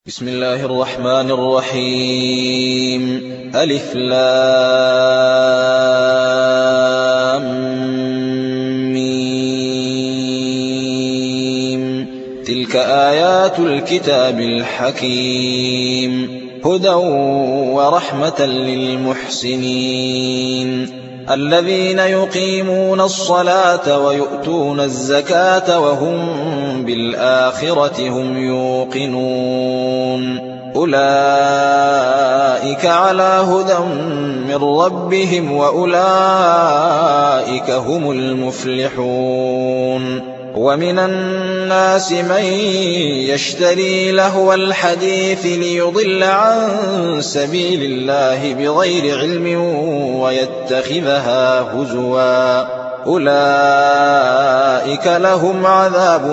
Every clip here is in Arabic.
بسم الله الرحمن الرحيم. ألف لام ميم. تلك آيات الكتاب الحكيم، هدى ورحمة للمحسنين الذين يقيمون الصلاة ويؤتون الزكاة وهم بالآخرة هم يوقنون. أولئك على هدى من ربهم وأولئك هم المفلحون. ومن الناس من يشتري لهو الحديث ليضل عن سبيل الله بغير علم ويتخذها هزوا، أولئك لهم عذاب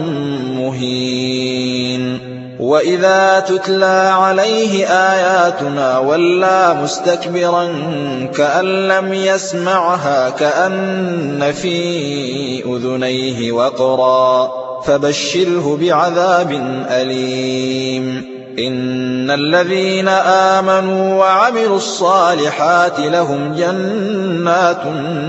مهين. وإذا تتلى عليه آياتنا ولى مستكبرا كأن لم يسمعها كأن في أذنيه وقرا، فبشره بعذاب أليم. إن الذين آمنوا وعملوا الصالحات لهم جنات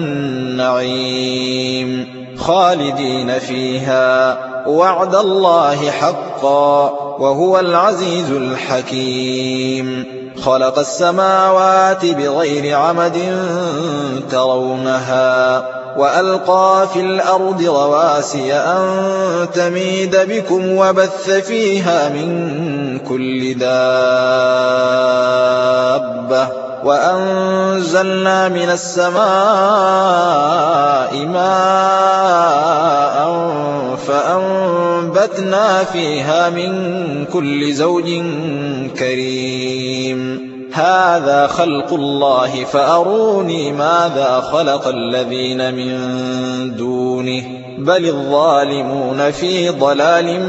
النعيم خالدين فيها، وعد الله حقا وهو العزيز الحكيم. خلق السماوات بغير عمد ترونها وألقى في الأرض رواسي أن تميد بكم وبث فيها من كل دابة، وأنزلنا من السماء ماء فأنبتنا فيها من كل زوج كريم. هذا خلق الله فأروني ماذا خلق الذين من دونه، بل الظالمون في ضلال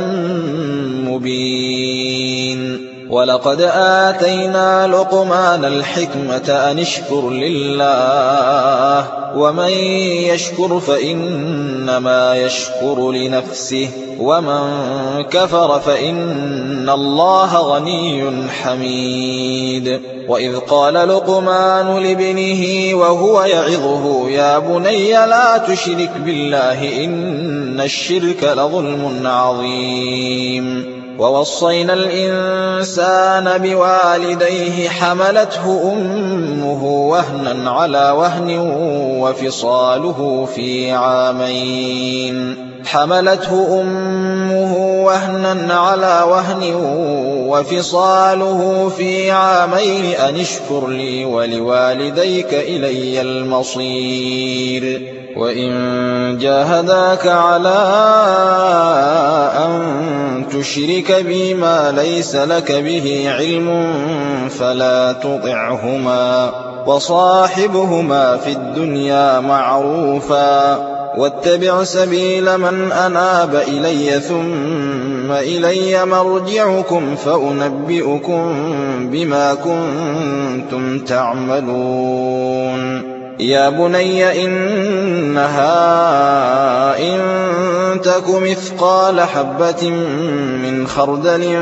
مبين. ولقد آتينا لقمان الحكمة أن اشكر لله، ومن يشكر فإنما يشكر لنفسه، ومن كفر فإن الله غني حميد. وإذ قال لقمان لابنه وهو يعظه يا بني لا تشرك بالله إن الشرك لظلم عظيم. ووصينا الإنسان بوالديه حملته أمه وهنا على وهن وفصاله في عامين، حملته أمه وهنا على وهن وفصاله في عامين أن اشكر لي ولوالديك إلي المصير. وإن جاهداك على أن تشرك بي ما ليس لك به علم فلا تطعهما، وصاحبهما في الدنيا معروفا، واتبع سبيل من أناب إلي ثم إلي مرجعكم فأنبئكم بما كنتم تعملون. يا بني إنها إن تك مثقال حبة من خردل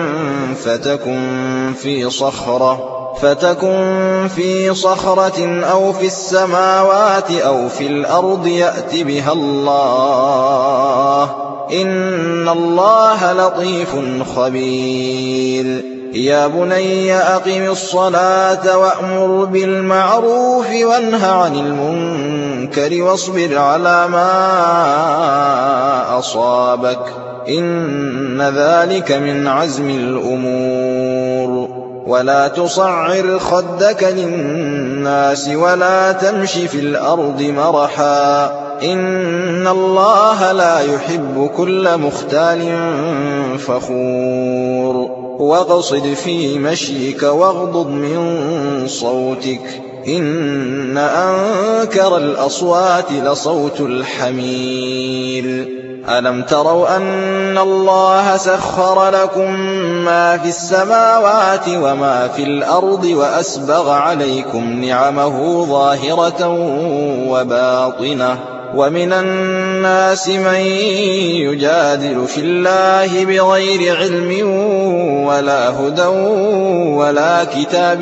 فتكن في صخرة أو في السماوات أو في الأرض يأت بها الله، إن الله لطيف خبير. يا بني أقم الصلاة وأمر بالمعروف وانه عن المنكر واصبر على ما أصابك، إن ذلك من عزم الأمور. ولا تصعر خدك للناس ولا تمش في الأرض مرحا، إن الله لا يحب كل مختال فخور. واقصد في مشيك واغضض من صوتك، إن أنكر الأصوات لصوت الحمير. ألم تروا أن الله سخر لكم ما في السماوات وما في الأرض وأسبغ عليكم نعمه ظاهرة وباطنة، ومن الناس من يجادل في الله بغير علم ولا هدى ولا كتاب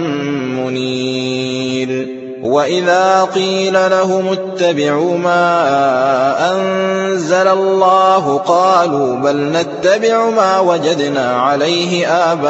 منير وإذا قيل لهم اتبعوا ما أنزل الله قالوا بل نتبع ما وجدنا عليه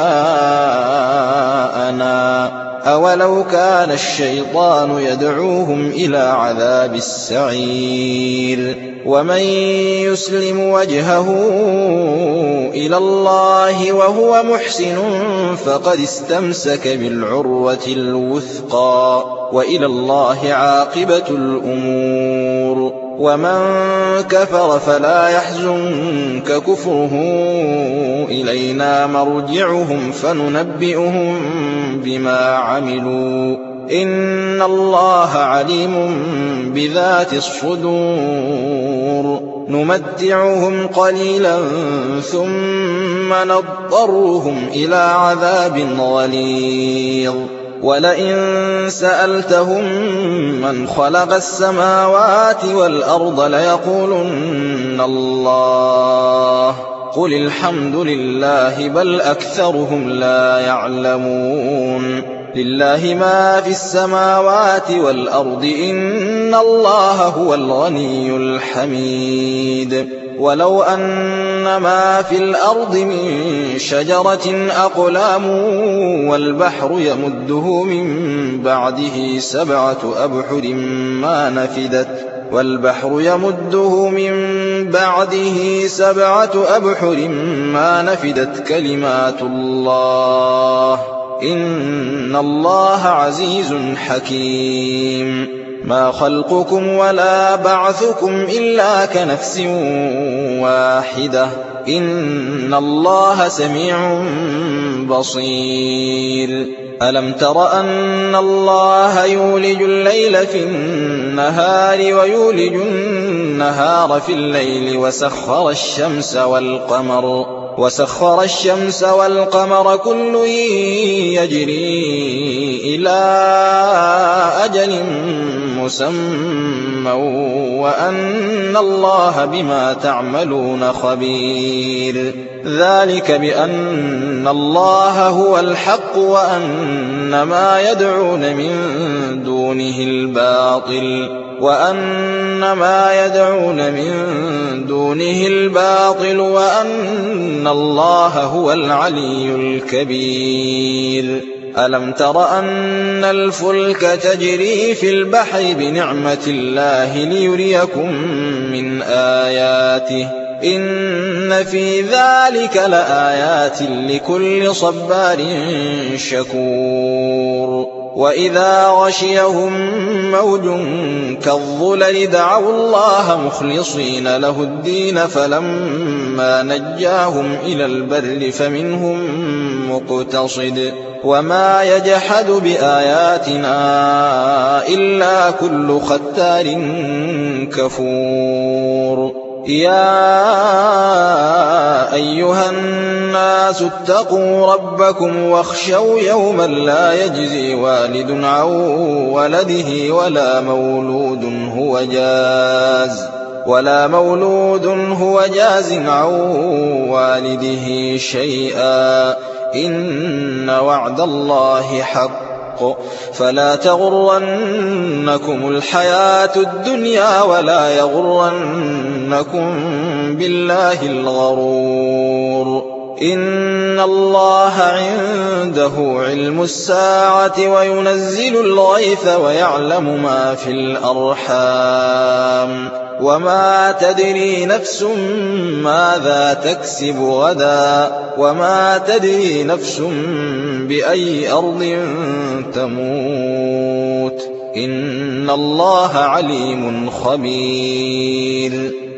آباءنا أولو كان الشيطان يدعوهم إلى عذاب السعير ومن يسلم وجهه إلى الله وهو محسن فقد استمسك بالعروة الوثقى وإلى الله عاقبة الأمور ومن كفر فلا يحزنك كفره إلينا مرجعهم فننبئهم بما عملوا إن الله عليم بذات الصدور نمتعهم قليلا ثم نضطرهم إلى عذاب غليظ ولئن سألتهم من خلق السماوات والأرض ليقولن الله قل الحمد لله بل أكثرهم لا يعلمون لله ما في السماوات والأرض إن الله هو الغني الحميد ولو أن ما في الأرض من شجرة أقلام والبحر يمده من بعده سبعة أبحر ما نفدت كلمات الله إن الله عزيز حكيم ما خلقكم ولا بعثكم إلا كنفس واحدة إن الله سميع بصير ألم تر أن الله يولج الليل في النهار ويولج النهار في الليل وسخر الشمس والقمر كل يجري إلى أجل مسمى وأن الله بما تعملون خبير ذلك بأن الله هو الحق وأن ما يدعون من دونه الباطل وأن الله هو العلي الكبير ألم تر أن الفلك تجري في البحر بنعمة الله ليريكم من آياته إن في ذلك لآيات لكل صبار شكور وإذا غشيهم موج كالظلل دعوا الله مخلصين له الدين فلما نجاهم إلى البر فمنهم مقتصد وما يجحد بآياتنا إلا كل ختار كفور يا أيها الناس اتقوا ربكم واخشوا يوما لا يجزي والد عن ولده ولا مولود هو جاز عن والده شيئا إن وعد الله حق فلا تغرنكم الحياة الدنيا ولا يغرنكم بالله الغرور إن الله عنده علم الساعة وينزل الغيث ويعلم ما في الأرحام وما تدري نفس ماذا تكسب غدا وما تدري نفس بأي أرض تموت إن الله عليم خبير